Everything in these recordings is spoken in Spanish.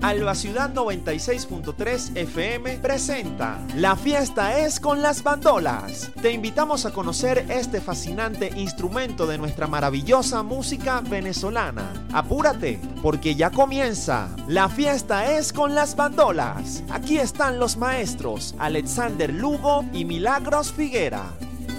Alba Ciudad 96.3 FM presenta La fiesta es con las bandolas. Te invitamos a conocer este fascinante instrumento de nuestra maravillosa música venezolana. Apúrate, porque ya comienza. La fiesta es con las bandolas. Aquí están los maestros Alexander Lugo y Milagros Figuera.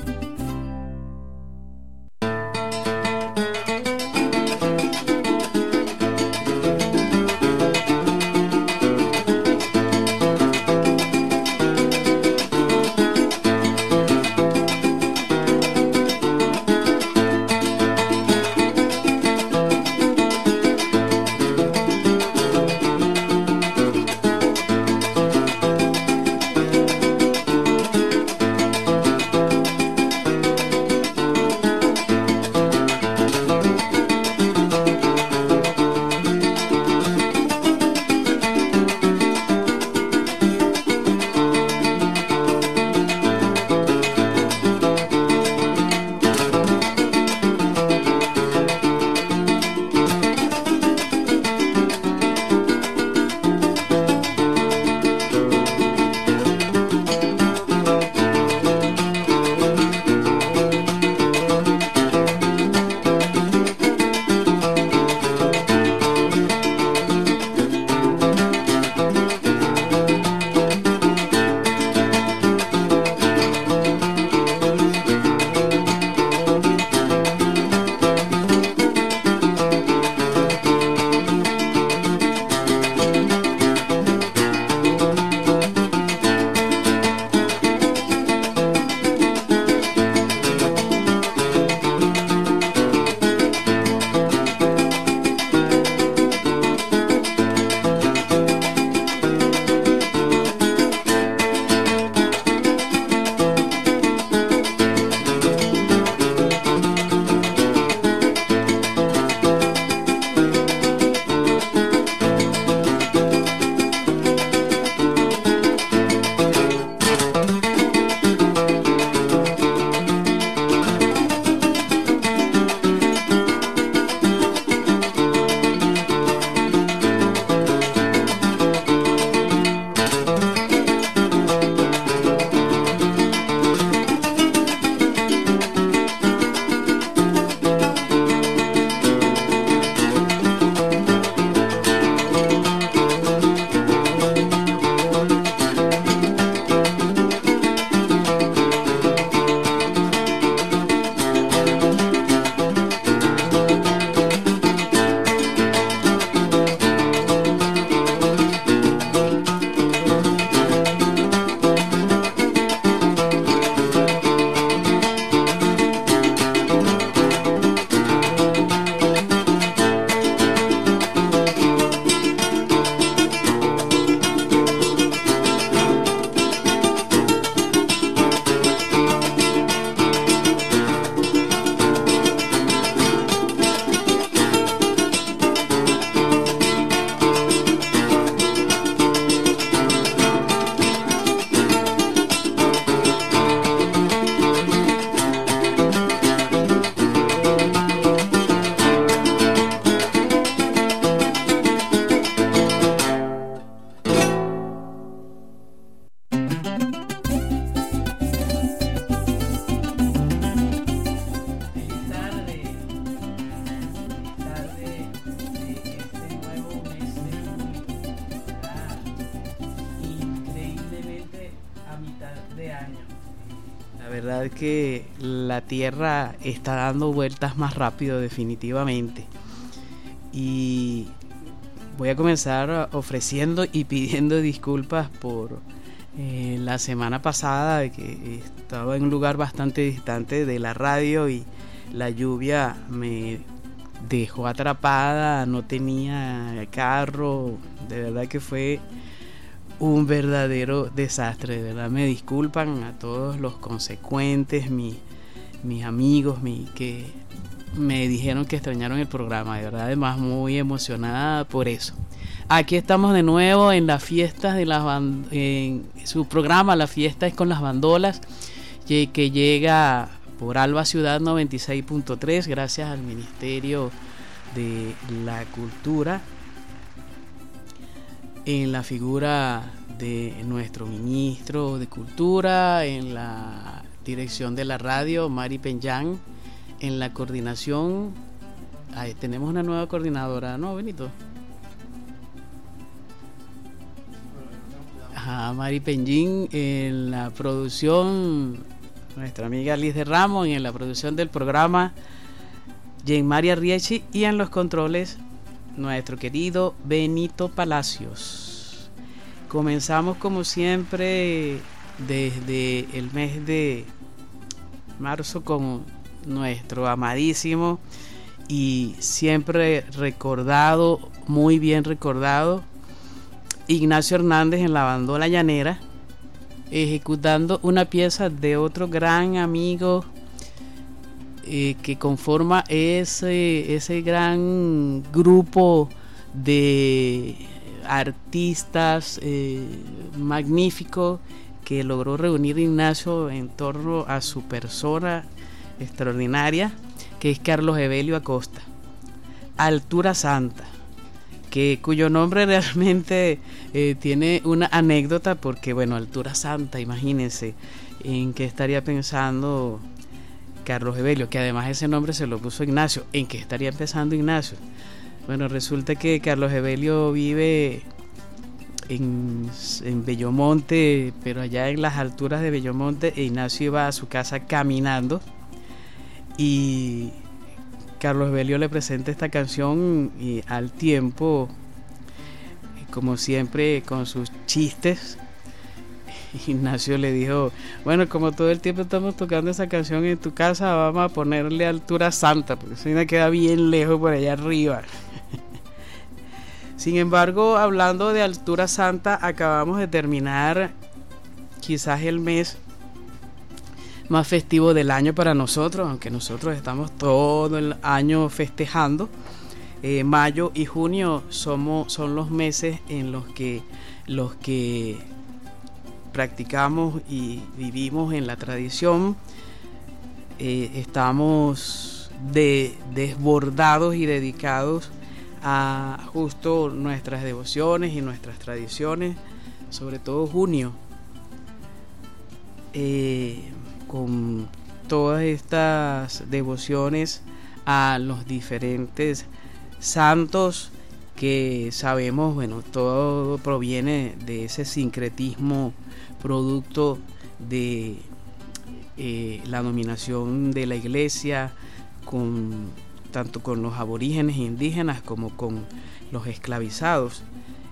Que la Tierra está dando vueltas más rápido definitivamente, y voy a comenzar ofreciendo y pidiendo disculpas por la semana pasada, que estaba en un lugar bastante distante de la radio y la lluvia me dejó atrapada, no tenía carro, de verdad que fue un verdadero desastre. De verdad me disculpan a todos los consecuentes, mis amigos que me dijeron que extrañaron el programa. De verdad, además muy emocionada por eso. Aquí estamos de nuevo en las fiestas de en su programa La Fiesta es con las Bandolas, que llega por Alba Ciudad 96.3 gracias al Ministerio de la Cultura. en la figura de nuestro ministro de Cultura, en la dirección de la radio, Mari Peñán, en la coordinación, tenemos una nueva coordinadora, ¿no, Benito? Mari Peñín, en la producción, nuestra amiga Liz de Ramos, y en la producción del programa, Jean María Riechi, y en los controles, nuestro querido Benito Palacios. Comenzamos como siempre desde el mes de marzo con nuestro amadísimo y siempre recordado, muy bien recordado, Ignacio Hernández en la bandola llanera, ejecutando una pieza de otro gran amigo que conforma ese gran grupo de artistas magníficos que logró reunir Ignacio en torno a su persona extraordinaria, que es Carlos Evelio Acosta. Altura Santa, cuyo nombre realmente tiene una anécdota, porque bueno, Altura Santa, imagínense en qué estaría pensando Carlos Evelio, que además ese nombre se lo puso Ignacio. ¿En qué estaría pensando Ignacio? Bueno, resulta que Carlos Evelio vive en Bellomonte, pero allá en las alturas de Bellomonte, e Ignacio iba a su casa caminando y Carlos Evelio le presenta esta canción, y al tiempo, como siempre con sus chistes, Ignacio le dijo: bueno, como todo el tiempo estamos tocando esa canción en tu casa, vamos a ponerle Altura Santa, porque eso me queda bien lejos por allá arriba. Sin embargo, hablando de Altura Santa, acabamos de terminar quizás el mes más festivo del año para nosotros, aunque nosotros estamos todo el año festejando. Mayo y junio son los meses en los que practicamos y vivimos en la tradición. Estamos desbordados y dedicados a justo nuestras devociones y nuestras tradiciones, sobre todo junio, con todas estas devociones a los diferentes santos que sabemos, bueno, todo proviene de ese sincretismo producto de la dominación de la iglesia, tanto con los aborígenes indígenas como con los esclavizados,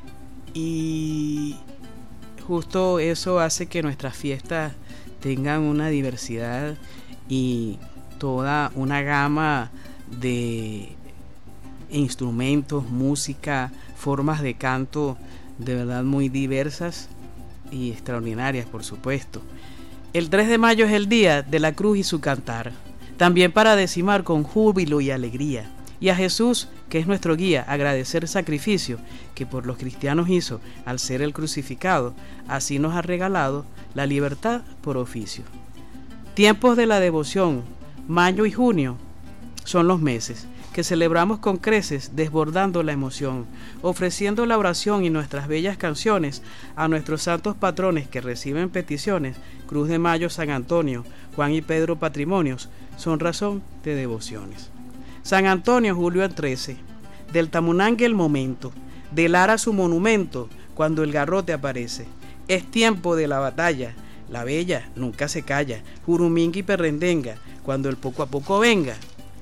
y justo eso hace que nuestras fiestas tengan una diversidad y toda una gama de instrumentos, música, formas de canto de verdad muy diversas y extraordinarias, por supuesto. El 3 de mayo es el día de la cruz y su cantar, también para decimar con júbilo y alegría, y a Jesús, que es nuestro guía, agradecer el sacrificio que por los cristianos hizo al ser el crucificado. Así nos ha regalado la libertad por oficio. Tiempos de la devoción, mayo y junio, son los meses que celebramos con creces, desbordando la emoción, ofreciendo la oración y nuestras bellas canciones a nuestros santos patrones que reciben peticiones. Cruz de Mayo, San Antonio, Juan y Pedro, patrimonios, son razón de devociones. San Antonio, julio 13, del Tamunangue el momento, de Lara su monumento, cuando el garrote aparece. Es tiempo de la batalla, la bella nunca se calla, Juruminga y Perrendenga, cuando el poco a poco venga.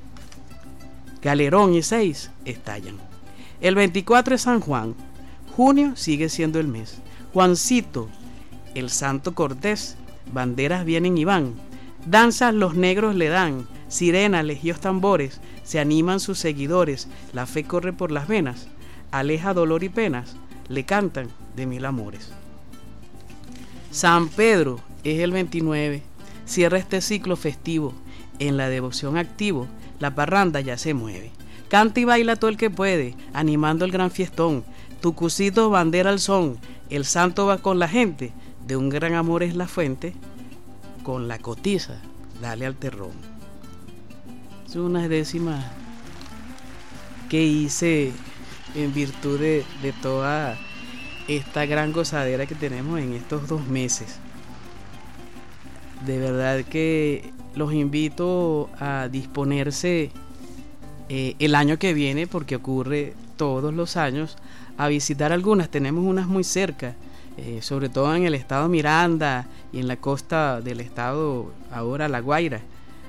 Galerón y 6 estallan. El 24 es San Juan, junio sigue siendo el mes. Juancito, el santo cortés, banderas vienen y van, danzas los negros le dan, sirenas, legios tambores, se animan sus seguidores, la fe corre por las venas, aleja dolor y penas, le cantan de mil amores. San Pedro es el 29, cierra este ciclo festivo, en la devoción activo, la parranda ya se mueve. Canta y baila todo el que puede, animando el gran fiestón, tucucitos bandera al son, el santo va con la gente, de un gran amor es la fuente, con la cotiza, dale al terrón. Son unas décimas que hice en virtud de toda esta gran gozadera que tenemos en estos 2 meses. De verdad que los invito a disponerse el año que viene, porque ocurre todos los años, a visitar algunas. Tenemos unas muy cerca, sobre todo en el estado Miranda y en la costa del estado ahora La Guaira.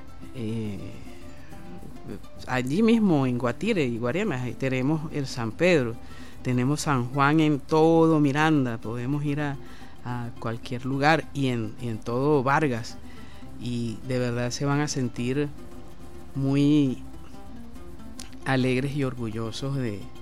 Allí mismo en Guatire y Guarenas tenemos el San Pedro, tenemos San Juan en todo Miranda, podemos ir a cualquier lugar, y en todo Vargas, y de verdad se van a sentir muy alegres y orgullosos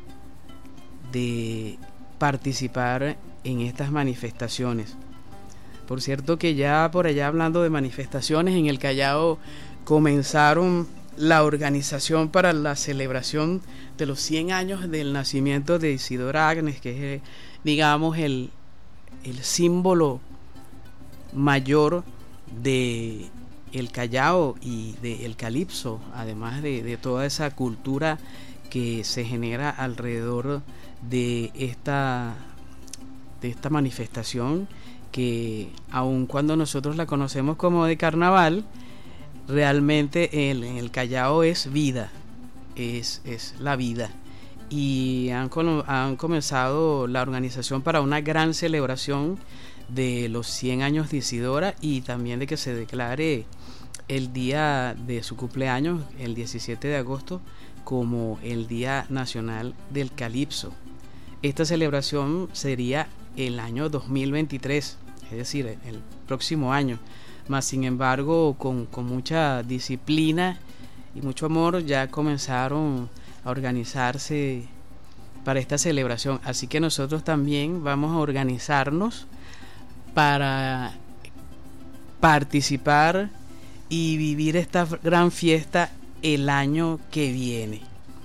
de participar en estas manifestaciones. Por cierto que ya por allá, hablando de manifestaciones, en el Callao comenzaron la organización para la celebración de los 100 años del nacimiento de Isidora Agnes, que es, digamos, el símbolo mayor de el Callao y del calipso, además de toda esa cultura que se genera alrededor de esta manifestación, que aun cuando nosotros la conocemos como de carnaval, realmente en el Callao es vida, es la vida. Y han comenzado la organización para una gran celebración de los 100 años de Isidora, y también de que se declare el día de su cumpleaños, el 17 de agosto, como el Día Nacional del Calipso. Esta celebración sería el año 2023, es decir, el próximo año. Mas sin embargo, con mucha disciplina y mucho amor, ya comenzaron a organizarse para esta celebración. Así que nosotros también vamos a organizarnos para participar y vivir esta gran fiesta el año que viene,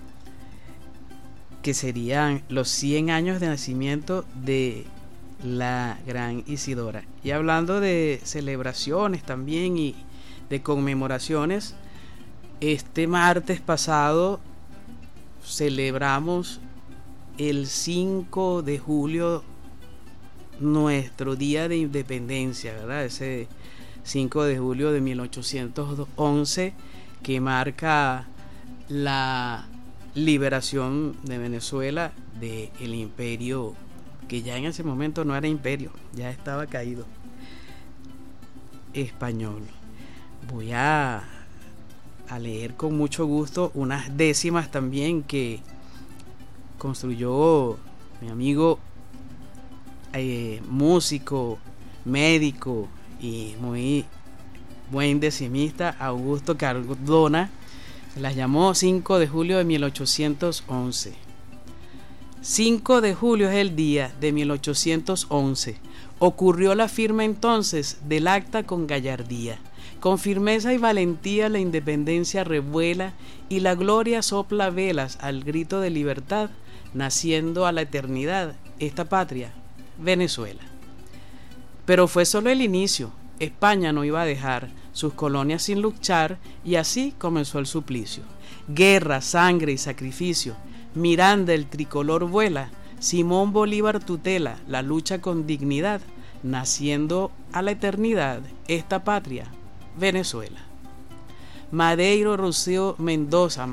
que serían los 100 años de nacimiento de la gran Isidora. Y hablando de celebraciones también y de conmemoraciones, este martes pasado celebramos el 5 de julio, nuestro día de independencia, ¿verdad? Ese 5 de julio de 1811, que marca la liberación de Venezuela del imperio, que ya en ese momento no era imperio, ya estaba caído, español. Voy a leer con mucho gusto unas décimas también que construyó mi amigo músico, médico y muy buen decimista Augusto Cardona. Las llamó 5 de julio de 1811. 5 de julio es el día de 1811. Ocurrió la firma entonces del acta con gallardía. Con firmeza y valentía la independencia revuela y la gloria sopla velas al grito de libertad, naciendo a la eternidad esta patria, Venezuela. Pero fue solo el inicio. España no iba a dejar sus colonias sin luchar, y así comenzó el suplicio. Guerra, sangre y sacrificio. Miranda el tricolor vuela, Simón Bolívar tutela la lucha con dignidad, naciendo a la eternidad esta patria, Venezuela. Maneiro Rocío Mendoza,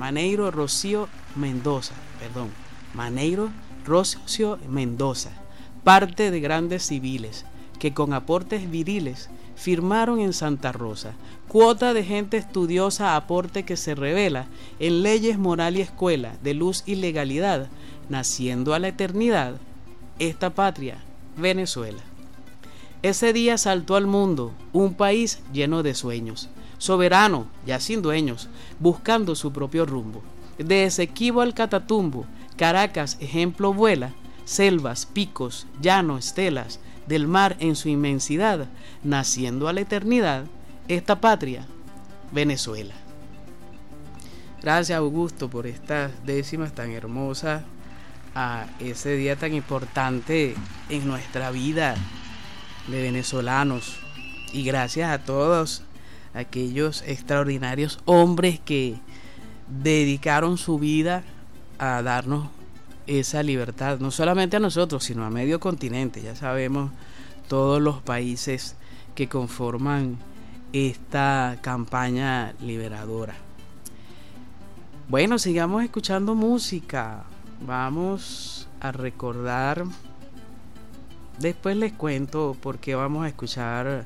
parte de grandes civiles que con aportes viriles firmaron en Santa Rosa, cuota de gente estudiosa, aporte que se revela en leyes, moral y escuela, de luz y legalidad, naciendo a la eternidad esta patria, Venezuela. Ese día saltó al mundo un país lleno de sueños, soberano, ya sin dueños, buscando su propio rumbo. De Esequibo al Catatumbo, Caracas ejemplo vuela, selvas, picos, llano, estelas, del mar en su inmensidad, naciendo a la eternidad esta patria, Venezuela. Gracias, Augusto, por estas décimas tan hermosas a ese día tan importante en nuestra vida de venezolanos, y gracias a todos aquellos extraordinarios hombres que dedicaron su vida a darnos esa libertad, no solamente a nosotros, sino a medio continente. Ya sabemos todos los países que conforman esta campaña liberadora. Bueno, sigamos escuchando música. Vamos a recordar, después les cuento por qué vamos a escuchar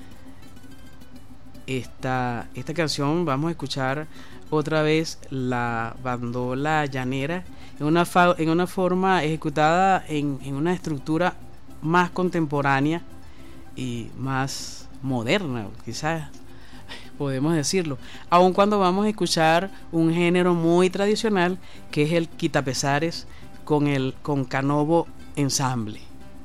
esta canción. Vamos a escuchar otra vez la bandola llanera en una forma ejecutada en una estructura más contemporánea y más moderna, quizás podemos decirlo, aun cuando vamos a escuchar un género muy tradicional que es el quitapesares con Canovo Ensamble.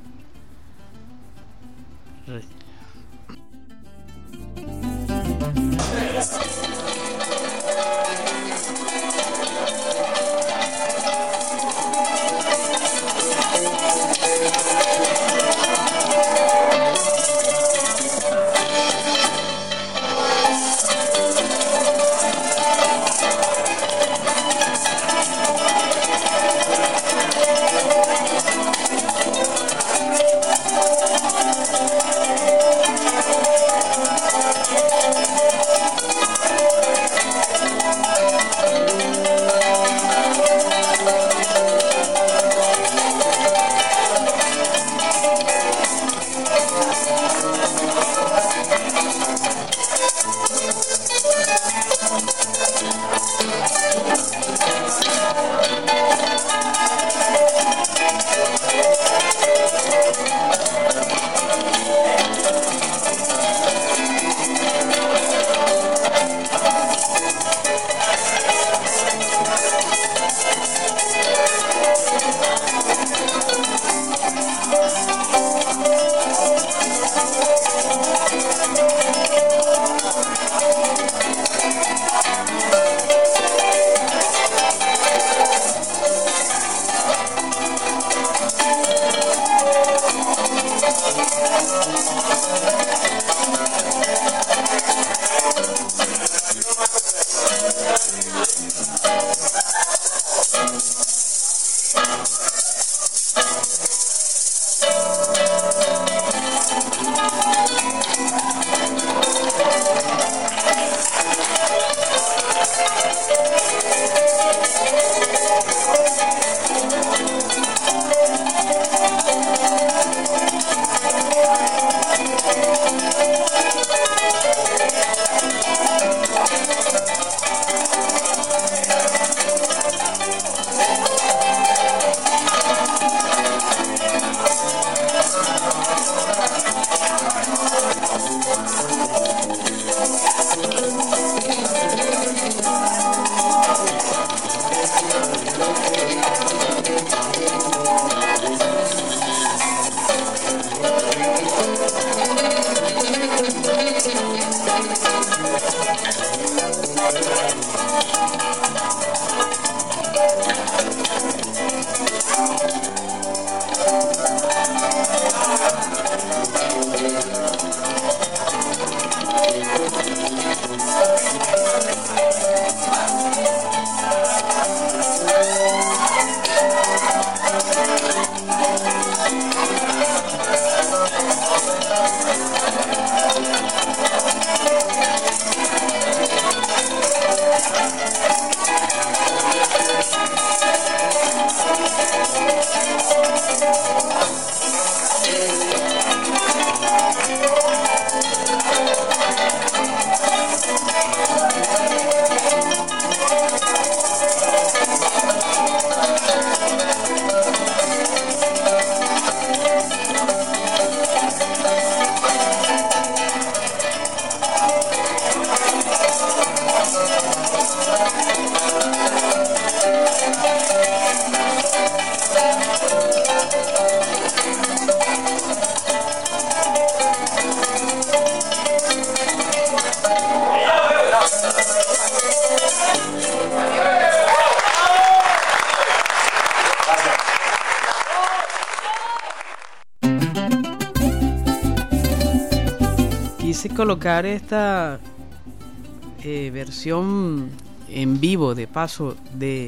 Quise colocar esta versión en vivo de paso de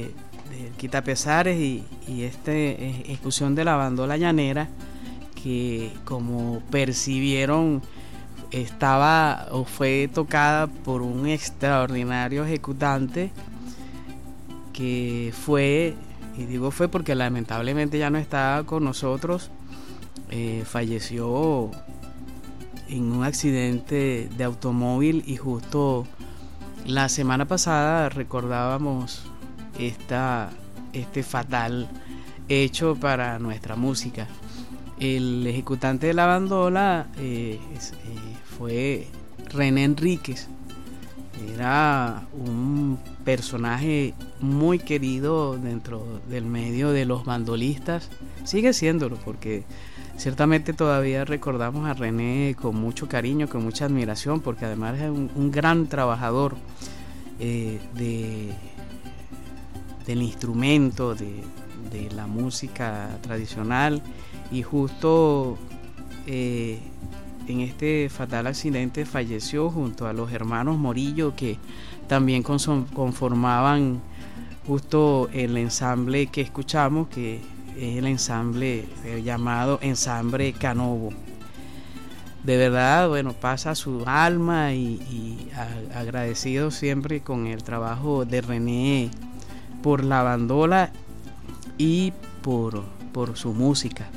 Quitapesares y esta ejecución de la bandola llanera, que como percibieron estaba o fue tocada por un extraordinario ejecutante que fue, y digo fue porque lamentablemente ya no está con nosotros, falleció en un accidente de automóvil, y justo la semana pasada recordábamos este fatal hecho para nuestra música. El ejecutante de la bandola fue René Enríquez. Era un personaje muy querido dentro del medio de los bandolistas. Sigue siéndolo, porque ciertamente todavía recordamos a René con mucho cariño, con mucha admiración, porque además es un gran trabajador del instrumento, de la música tradicional. Y justo en este fatal accidente falleció junto a los hermanos Morillo, que también conformaban justo el ensamble que escuchamos, que es el ensamble llamado Ensamble Canovo. De verdad, bueno, pasa su alma y agradecido siempre con el trabajo de René por la bandola y por su música.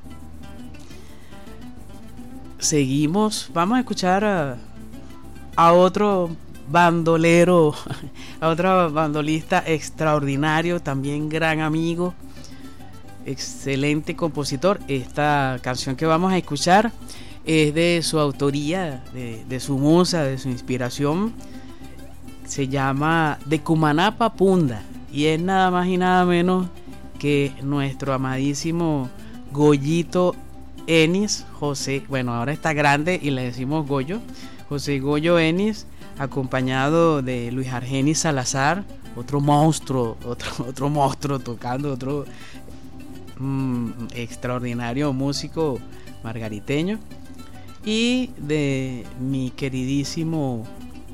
Seguimos, vamos a escuchar a otro bandolero, a otro bandolista extraordinario, también gran amigo, excelente compositor. Esta canción que vamos a escuchar es de su autoría, de su musa, de su inspiración. Se llama De Cumaná pa' Punda, y es nada más y nada menos que nuestro amadísimo Goyito Enis, José, bueno, ahora está grande y le decimos Goyo, José Goyo Enis, acompañado de Luis Argenis Salazar, otro monstruo tocando, otro extraordinario músico margariteño, y de mi queridísimo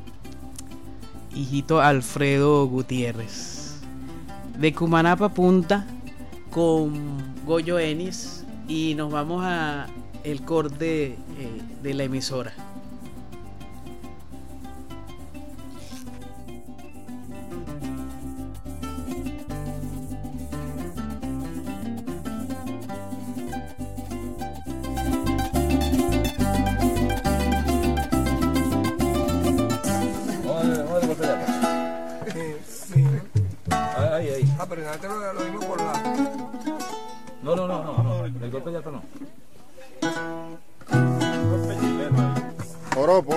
hijito Alfredo Gutiérrez. De Cumaná pa' Punta con Goyo Enis, y nos vamos a el corte de la emisora. Ahí. Ah, pero antes lo dimos por la... No. El golpe ya está no. Poro.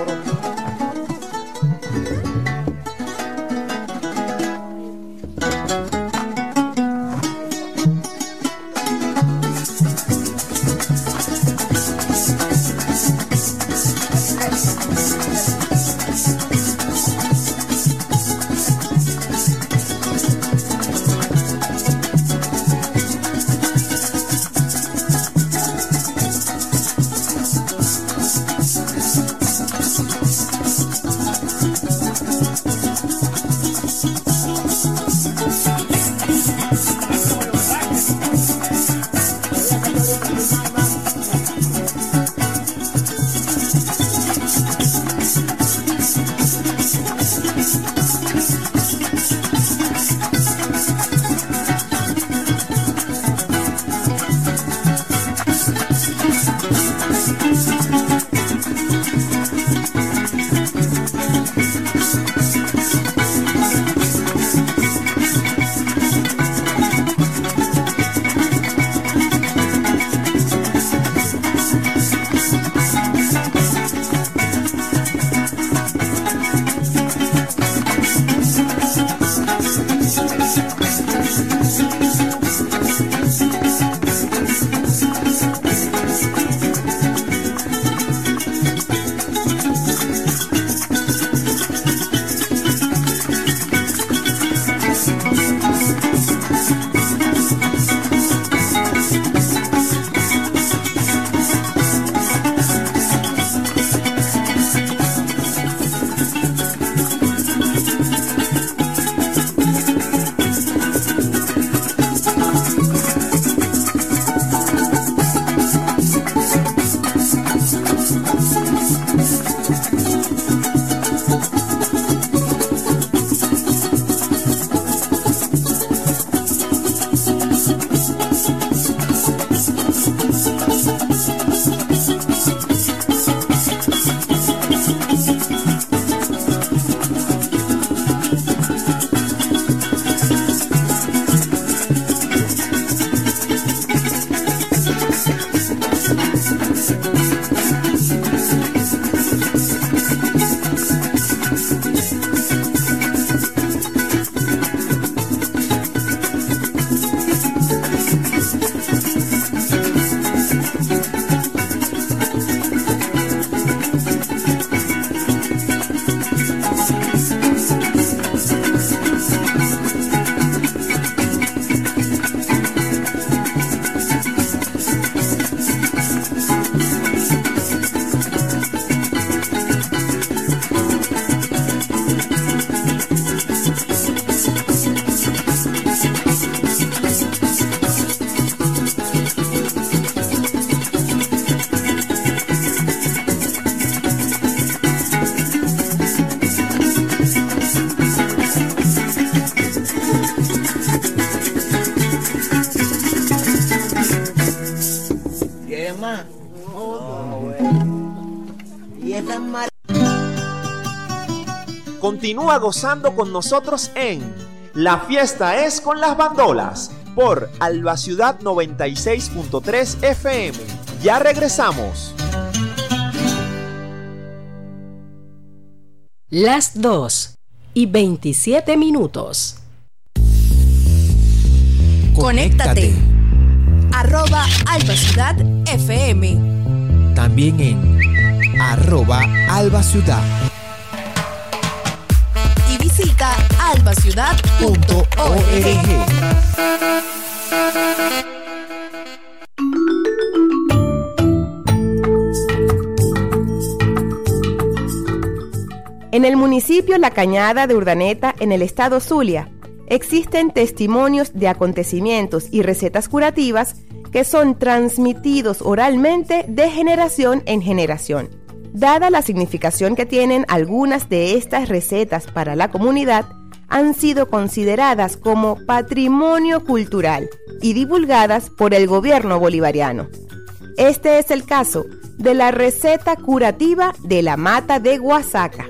Continúa gozando con nosotros en La Fiesta es con las Bandolas por Alba Ciudad 96.3 FM. Ya regresamos. Las 2:27. Conéctate. @Alba Ciudad FM. También en @Alba Ciudad. Y visita albaciudad.org. En el municipio La Cañada de Urdaneta, en el estado Zulia, existen testimonios de acontecimientos y recetas curativas que son transmitidos oralmente de generación en generación. Dada la significación que tienen algunas de estas recetas para la comunidad, han sido consideradas como patrimonio cultural y divulgadas por el gobierno bolivariano. Este es el caso de la receta curativa de la mata de guasaca.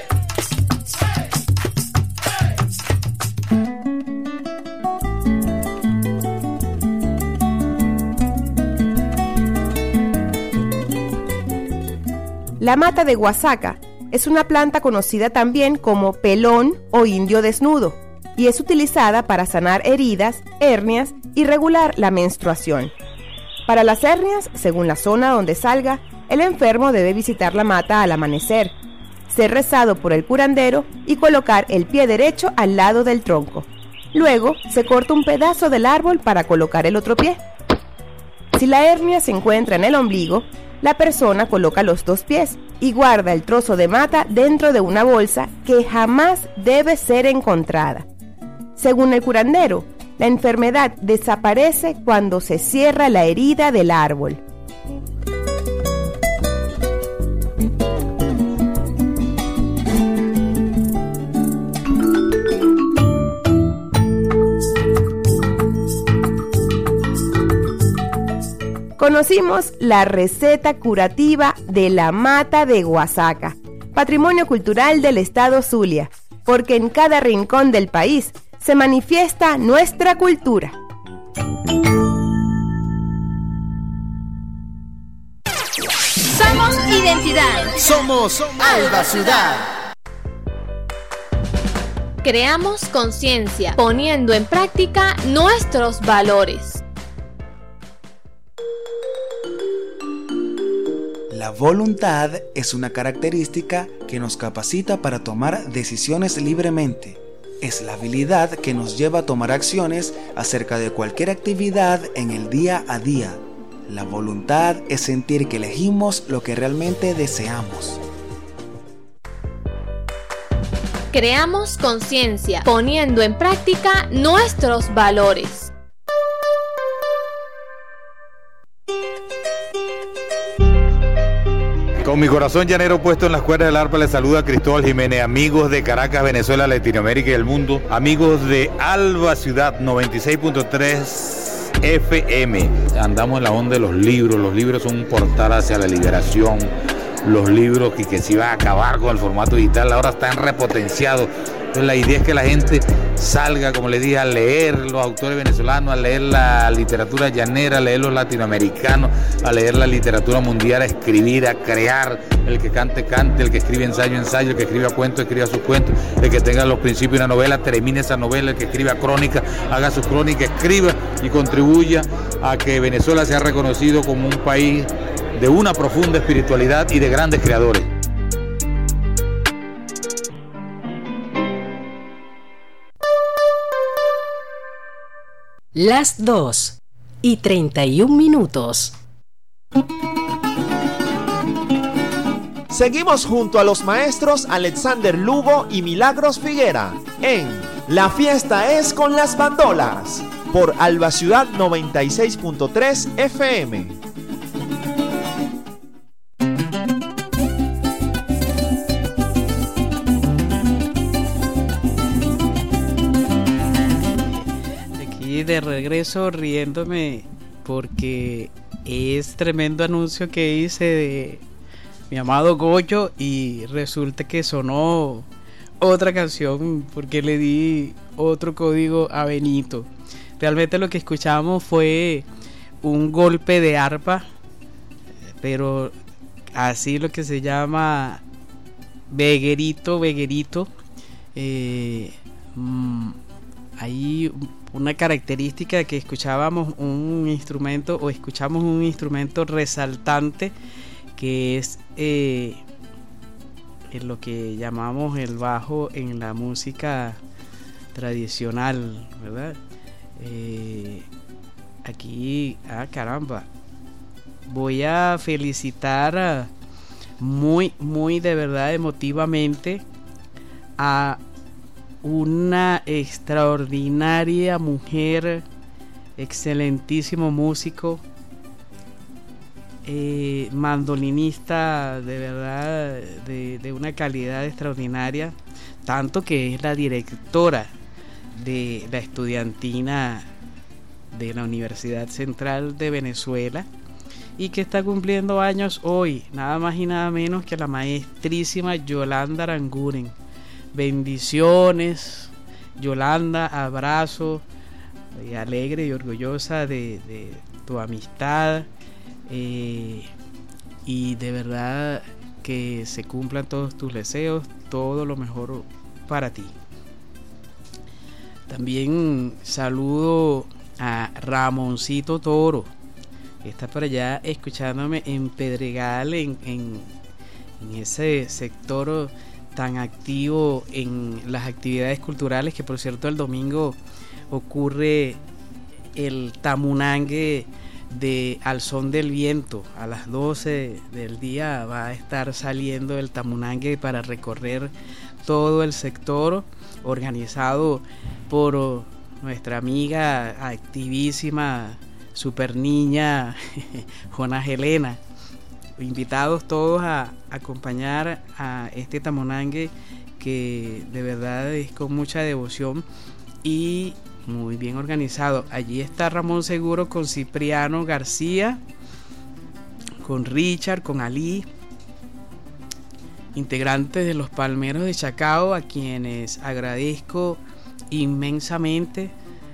La mata de guasaca es una planta conocida también como pelón o indio desnudo y es utilizada para sanar heridas, hernias y regular la menstruación. Para las hernias, según la zona donde salga, el enfermo debe visitar la mata al amanecer, ser rezado por el curandero y colocar el pie derecho al lado del tronco. Luego, se corta un pedazo del árbol para colocar el otro pie. Si la hernia se encuentra en el ombligo, la persona coloca los dos pies y guarda el trozo de mata dentro de una bolsa que jamás debe ser encontrada. Según el curandero, la enfermedad desaparece cuando se cierra la herida del árbol. Conocimos la receta curativa de la mata de guasaca, patrimonio cultural del estado Zulia, porque en cada rincón del país se manifiesta nuestra cultura. Somos identidad. Somos Alba Ciudad. Creamos conciencia, poniendo en práctica nuestros valores. La voluntad es una característica que nos capacita para tomar decisiones libremente. Es la habilidad que nos lleva a tomar acciones acerca de cualquier actividad en el día a día. La voluntad es sentir que elegimos lo que realmente deseamos. Creamos conciencia, poniendo en práctica nuestros valores. Con mi corazón llanero puesto en las cuerdas del arpa, les saluda Cristóbal Jiménez, amigos de Caracas, Venezuela, Latinoamérica y el mundo, amigos de Alba Ciudad 96.3 FM. Andamos en la onda de los libros son un portal hacia la liberación. Los libros que se iban a acabar con el formato digital ahora están repotenciados. Entonces la idea es que la gente salga, como les dije, a leer los autores venezolanos, a leer la literatura llanera, a leer los latinoamericanos, a leer la literatura mundial, a escribir, a crear. El que cante, el que escribe ensayo, el que escriba cuento, escriba sus cuentos, el que tenga los principios de una novela, termine esa novela, el que escriba crónica, haga su crónica, escriba y contribuya a que Venezuela sea reconocido como un país de una profunda espiritualidad y de grandes creadores. Las 2:31. Seguimos junto a los maestros Alexander Lugo y Milagros Figuera en La Fiesta es con las Bandolas por Alba Ciudad 96.3 FM. Aquí de regreso riéndome porque es tremendo anuncio que hice de mi amado Goyo y resulta que sonó otra canción porque le di otro código a Benito. Realmente lo que escuchamos fue un golpe de arpa, pero así lo que se llama veguerito. Hay una característica que escuchamos un instrumento resaltante que es lo que llamamos el bajo en la música tradicional, ¿verdad? Aquí, caramba, voy a felicitar muy de verdad emotivamente a una extraordinaria mujer, excelentísimo músico, mandolinista de verdad de una calidad extraordinaria, tanto que es la directora de la estudiantina de la Universidad Central de Venezuela y que está cumpliendo años hoy, nada más y nada menos que la maestrísima Yolanda Aranguren. Bendiciones, Yolanda, abrazo, alegre y orgullosa de tu amistad, y de verdad que se cumplan todos tus deseos, todo lo mejor para ti. También saludo a Ramoncito Toro, que está por allá escuchándome en Pedregal, en ese sector tan activo en las actividades culturales, que por cierto el domingo ocurre el Tamunangue de Al Son del Viento. A las 12 del día va a estar saliendo el Tamunangue para recorrer todo el sector, organizado por nuestra amiga activísima, super niña Jonas Helena. Invitados todos a acompañar a este Tamunangue, que de verdad es con mucha devoción y muy bien organizado. Allí está Ramón Seguro con Cipriano García, con Richard, con Ali, integrantes de los Palmeros de Chacao, a quienes agradezco inmensamente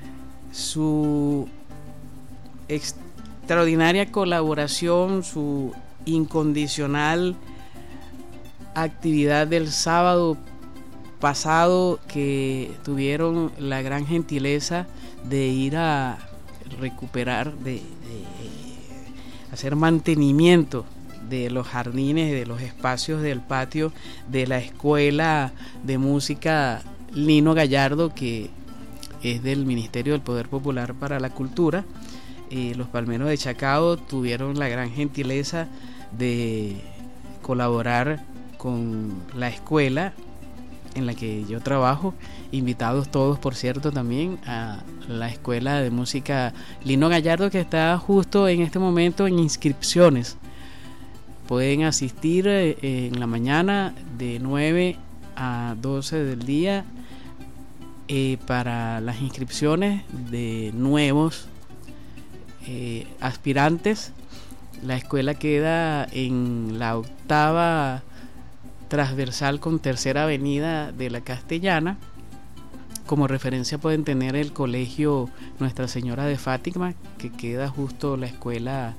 su extraordinaria colaboración, su incondicional actividad del sábado pasado, que tuvieron la gran gentileza de ir a recuperar, de hacer mantenimiento de los jardines, de los espacios del patio de la Escuela de Música Lino Gallardo, que es del Ministerio del Poder Popular para la Cultura. Los Palmeros de Chacao tuvieron la gran gentileza de colaborar con la escuela en la que yo trabajo, invitados todos, por cierto, también a la Escuela de Música Lino Gallardo, que está justo en este momento en inscripciones. Pueden asistir en la mañana de 9 a 12 del día para las inscripciones de nuevos aspirantes. La escuela queda en la 8ª transversal con 3ª avenida de la Castellana. Como referencia pueden tener el colegio Nuestra Señora de Fátima, que queda justo la escuela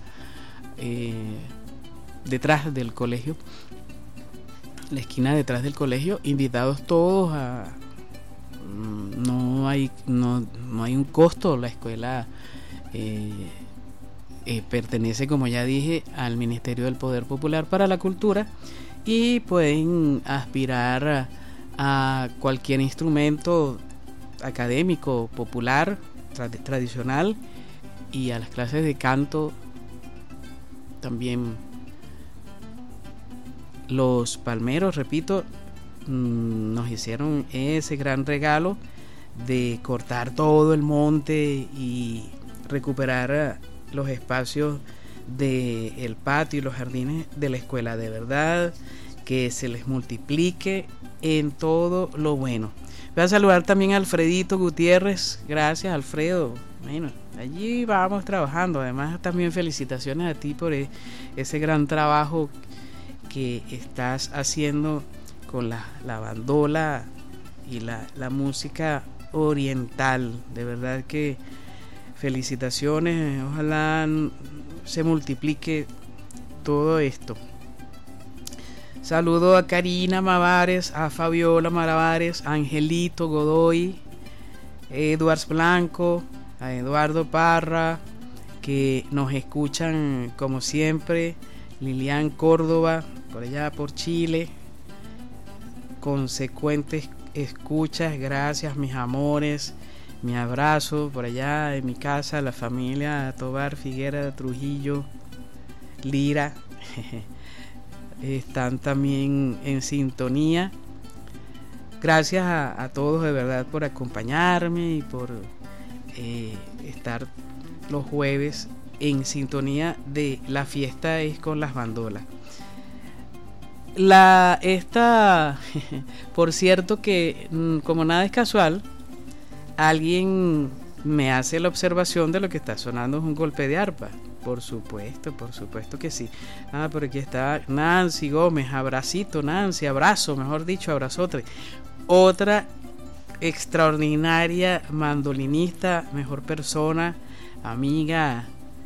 detrás del colegio, la esquina detrás del colegio. Invitados todos a... No hay un costo. La escuela pertenece, como ya dije, al Ministerio del Poder Popular para la Cultura, y pueden aspirar a cualquier instrumento académico popular tradicional, y a las clases de canto también. Los Palmeros, repito, nos hicieron ese gran regalo de cortar todo el monte y recuperar los espacios del patio y los jardines de la escuela. De verdad que se les multiplique en todo lo bueno. Voy a saludar también a Alfredito Gutiérrez. Gracias, Alfredo. Bueno, allí vamos trabajando. Además, también felicitaciones a ti por ese gran trabajo que estás haciendo con la bandola y la música oriental. De verdad que felicitaciones. Ojalá se multiplique todo esto. Saludo a Karina Mavares, a Fabiola Mavares, a Angelito Godoy, Eduardo Blanco, a Eduardo Parra, que nos escuchan como siempre, Lilian Córdoba, por allá por Chile, consecuentes escuchas, gracias mis amores, mi abrazo por allá en mi casa, la familia Tobar Figuera Trujillo, Lira, están también en sintonía. Gracias a todos de verdad por acompañarme y por estar los jueves en sintonía de La Fiesta es con las bandolas. Por cierto que como nada es casual, alguien me hace la observación de lo que está sonando es un golpe de arpa. Por supuesto que sí. Por aquí está Nancy Gómez, abracito Nancy, abrazo, mejor dicho, abrazote. Otra extraordinaria mandolinista, mejor persona, amiga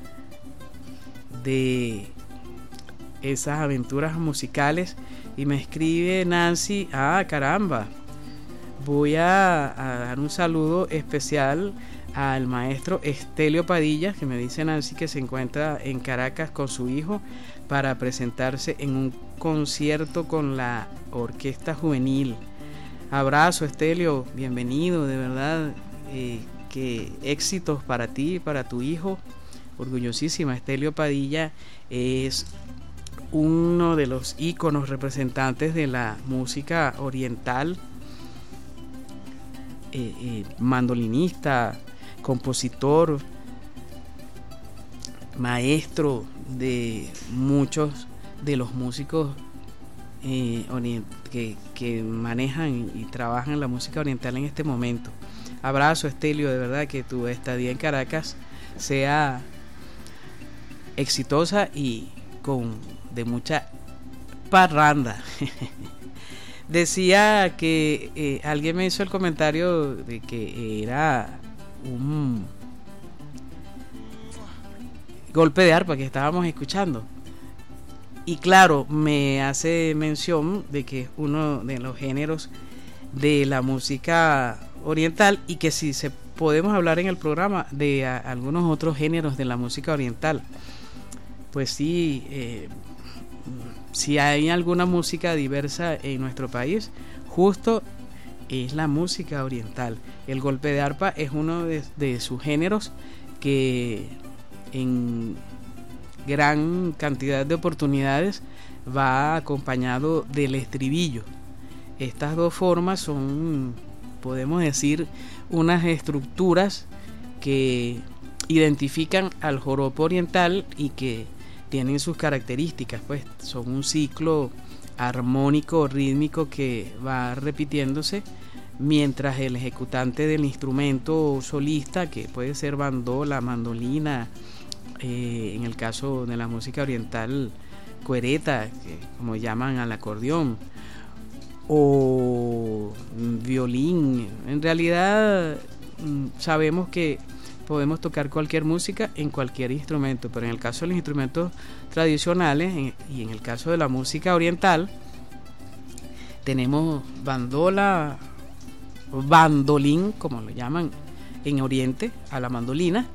de esas aventuras musicales. Y me escribe Nancy, caramba, voy a dar un saludo especial al maestro Estelio Padilla, que me dice Nancy que se encuentra en Caracas con su hijo para presentarse en un concierto con la Orquesta Juvenil. Abrazo, Estelio, bienvenido, de verdad, que éxitos para ti y para tu hijo. Orgullosísima. Estelio Padilla es uno de los íconos representantes de la música oriental, mandolinista, compositor, maestro de muchos de los músicos que manejan y trabajan la música oriental en este momento. Abrazo, Estelio, de verdad que tu estadía en Caracas sea exitosa y de mucha parranda. Decía que alguien me hizo el comentario de que era un golpe de arpa que estábamos escuchando, y claro, me hace mención de que es uno de los géneros de la música oriental, y que si podemos hablar en el programa de algunos otros géneros de la música oriental, pues sí, si hay alguna música diversa en nuestro país, justo es la música oriental. El golpe de arpa es uno de sus géneros que en gran cantidad de oportunidades va acompañado del estribillo. Estas dos formas son, podemos decir, unas estructuras que identifican al joropo oriental y que tienen sus características, pues son un ciclo armónico, rítmico que va repitiéndose, mientras el ejecutante del instrumento solista, que puede ser bandola, mandolina en el caso de la música oriental, cuereta, como llaman al acordeón, o violín. En realidad sabemos que podemos tocar cualquier música en cualquier instrumento, pero en el caso de los instrumentos tradicionales y en el caso de la música oriental, tenemos bandola, bandolín, como lo llaman en Oriente, a la mandolina,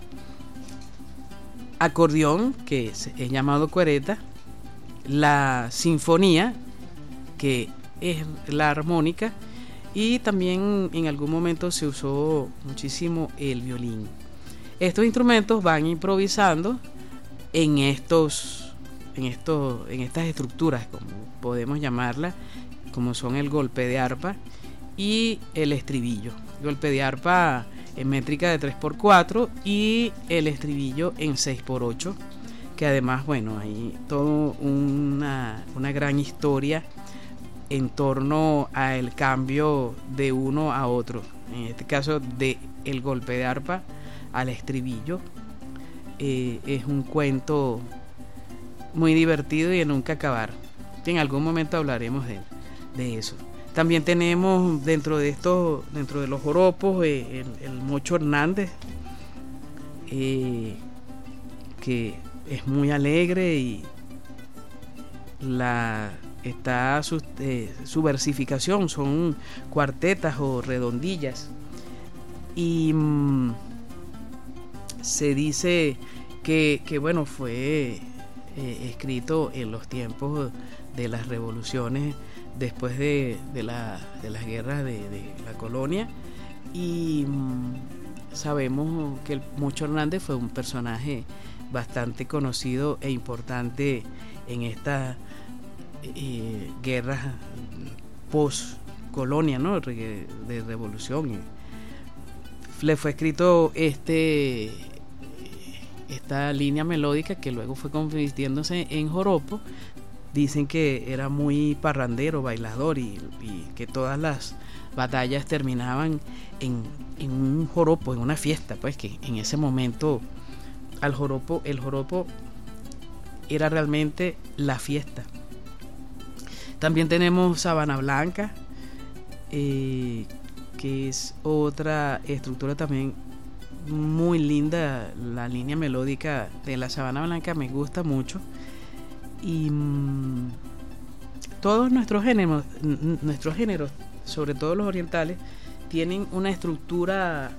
acordeón, que es llamado cuereta, la sinfonía, que es la armónica, y también en algún momento se usó muchísimo el violín. Estos instrumentos van improvisando en estas estructuras, como podemos llamarlas, como son el golpe de arpa y el estribillo. El golpe de arpa en métrica de 3x4 y el estribillo en 6x8, que además, bueno, hay toda una gran historia en torno al cambio de uno a otro. En este caso, de el golpe de arpa al estribillo, es un cuento muy divertido y de nunca acabar. En algún momento hablaremos de eso. También tenemos dentro de los joropos, el Mocho Hernández, que es muy alegre, y su versificación son cuartetas o redondillas, y se dice que bueno, fue escrito en los tiempos de las revoluciones, después de las guerras de la colonia, y sabemos que el Mocho Hernández fue un personaje bastante conocido e importante en estas guerras post-colonia, ¿no? De revolución. Le fue escrito esta línea melódica, que luego fue convirtiéndose en joropo. Dicen que era muy parrandero, bailador, y que todas las batallas terminaban en un joropo, en una fiesta, pues que en ese momento el joropo era realmente la fiesta. También tenemos Sabana Blanca, que es otra estructura también muy linda. La línea melódica de la Sabana Blanca me gusta mucho. Y todos nuestros géneros, sobre todo los orientales, tienen una estructura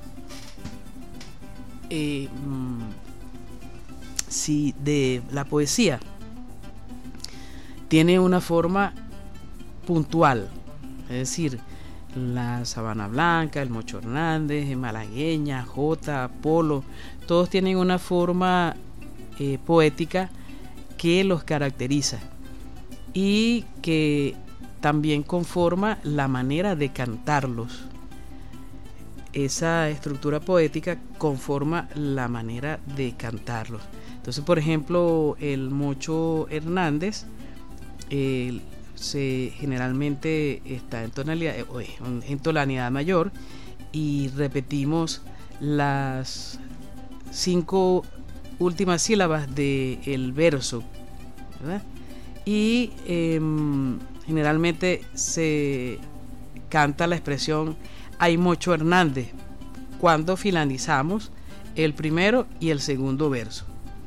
de la poesía. Tiene una forma puntual, es decir, la Sabana Blanca, el Mocho Hernández, Malagueña, Jota, Polo, todos tienen una forma poética que los caracteriza y que también conforma la manera de cantarlos. Esa estructura poética conforma la manera de cantarlos. Entonces, por ejemplo, el Mocho Hernández generalmente está en tonalidad mayor, y repetimos las 5 últimas sílabas del verso, ¿verdad? Y generalmente se canta la expresión "Ay Mocho Hernández" cuando finalizamos el primero y el segundo verso.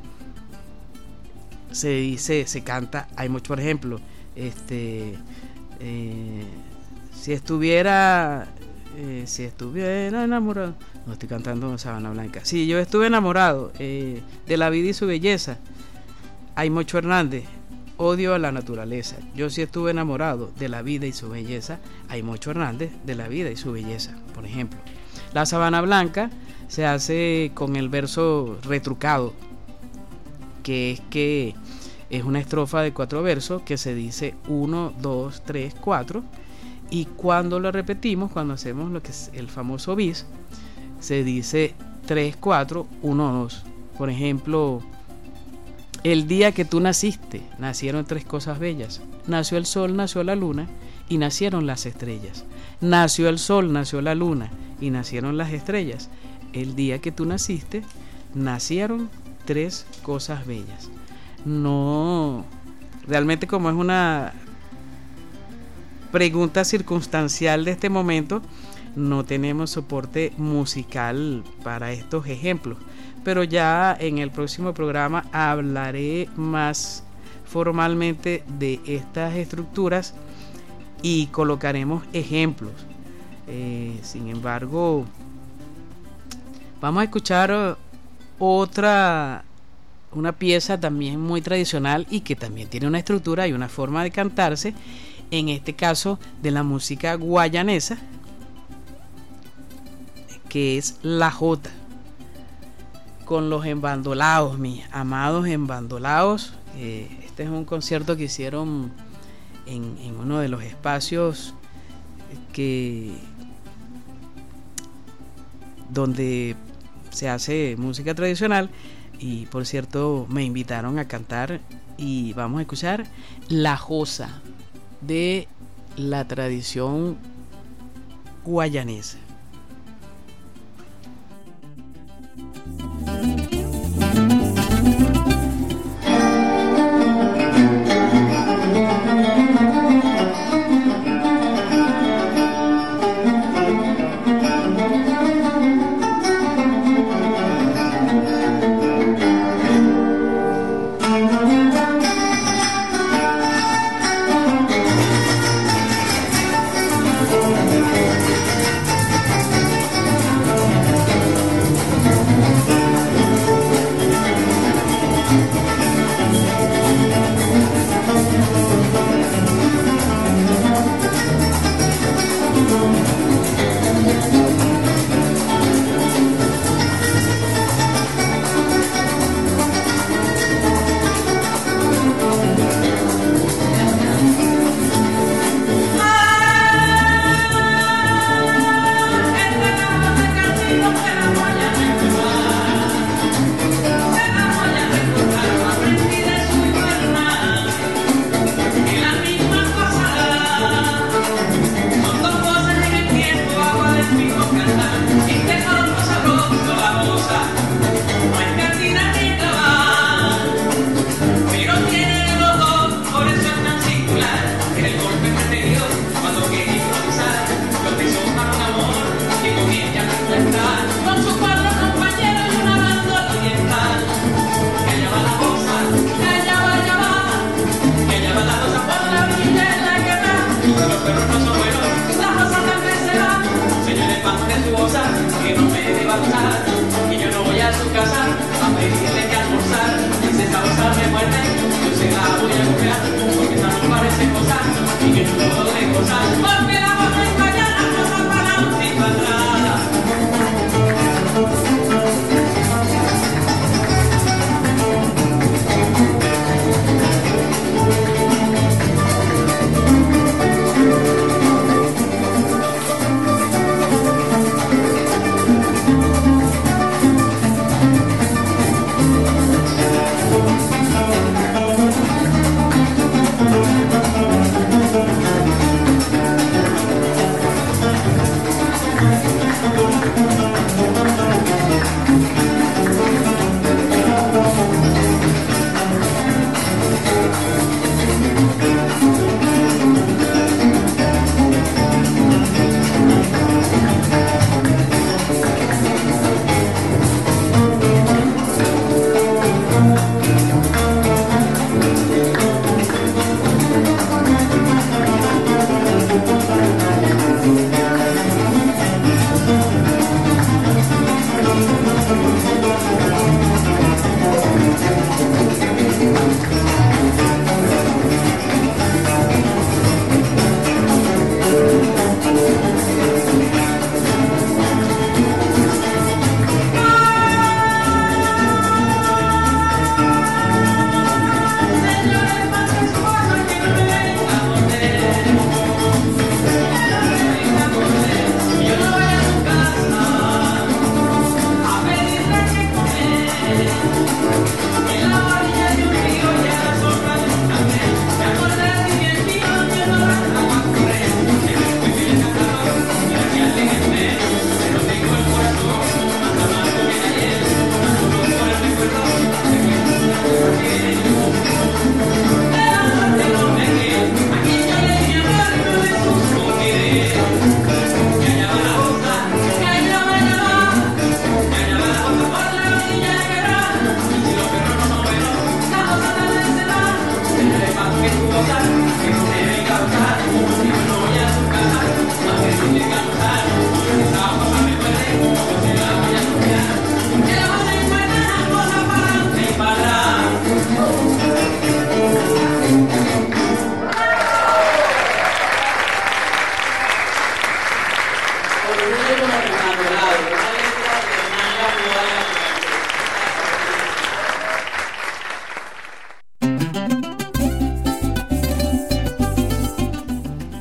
Se canta "Ay Mocho", por ejemplo, si estuviera enamorado. No estoy cantando Sabana Blanca. Si yo estuve enamorado de la vida y su belleza, ay Mocho Hernández, odio a la naturaleza. Yo sí estuve enamorado de la vida y su belleza, ay Mocho Hernández, de la vida y su belleza, por ejemplo. La Sabana Blanca se hace con el verso retrucado, que es una estrofa de 4 versos que se dice 1, 2, 3, 4, y cuando lo repetimos, cuando hacemos lo que es el famoso bis, se dice 3, 4, 1, 2. Por ejemplo, el día que tú naciste, nacieron 3 cosas bellas. Nació el sol, nació la luna y nacieron las estrellas. Nació el sol, nació la luna y nacieron las estrellas. El día que tú naciste, nacieron 3 cosas bellas. No, realmente, como es una pregunta circunstancial de este momento, no tenemos soporte musical para estos ejemplos, pero ya en el próximo programa hablaré más formalmente de estas estructuras y colocaremos ejemplos. Sin embargo, vamos a escuchar una pieza también muy tradicional y que también tiene una estructura y una forma de cantarse, en este caso de la música guayanesa, que es la jota, con los embandolados, mis amados embandolados. Este es un concierto que hicieron en uno de los espacios donde se hace música tradicional, y por cierto me invitaron a cantar, y vamos a escuchar la josa de la tradición guayanesa.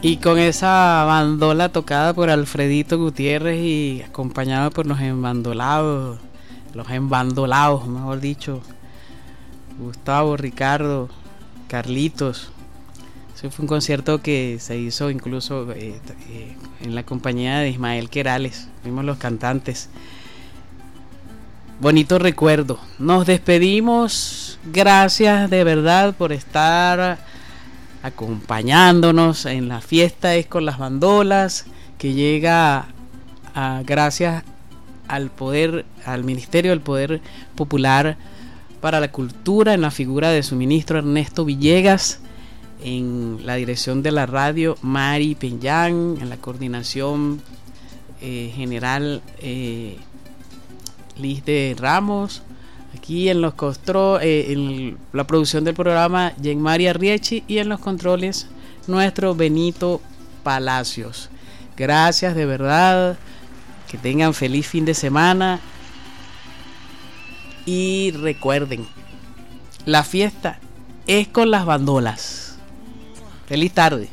Y con esa bandola tocada por Alfredito Gutiérrez y acompañado por los embandolados, mejor dicho, Gustavo, Ricardo, Carlitos. Ese fue un concierto que se hizo incluso en la compañía de Ismael Querales. Fuimos los cantantes. Bonito recuerdo. Nos despedimos. Gracias de verdad por estar acompañándonos en la fiesta es con las bandolas, que llega gracias al Ministerio del Poder Popular para la Cultura, en la figura de su ministro Ernesto Villegas, en la dirección de la radio Mari Peñán, en la coordinación general Liz de Ramos, aquí en los en la producción del programa Jean-Marie Arriechi, y en los controles nuestro Benito Palacios. Gracias de verdad, que tengan feliz fin de semana y recuerden, la fiesta es con las bandolas. Feliz tarde.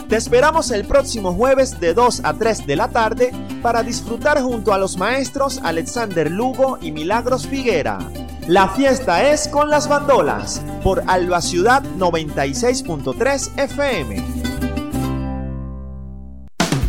Te esperamos el próximo jueves de 2 a 3 de la tarde para disfrutar junto a los maestros Alexander Lugo y Milagros Figuera. La fiesta es con las bandolas por Alba Ciudad 96.3 FM.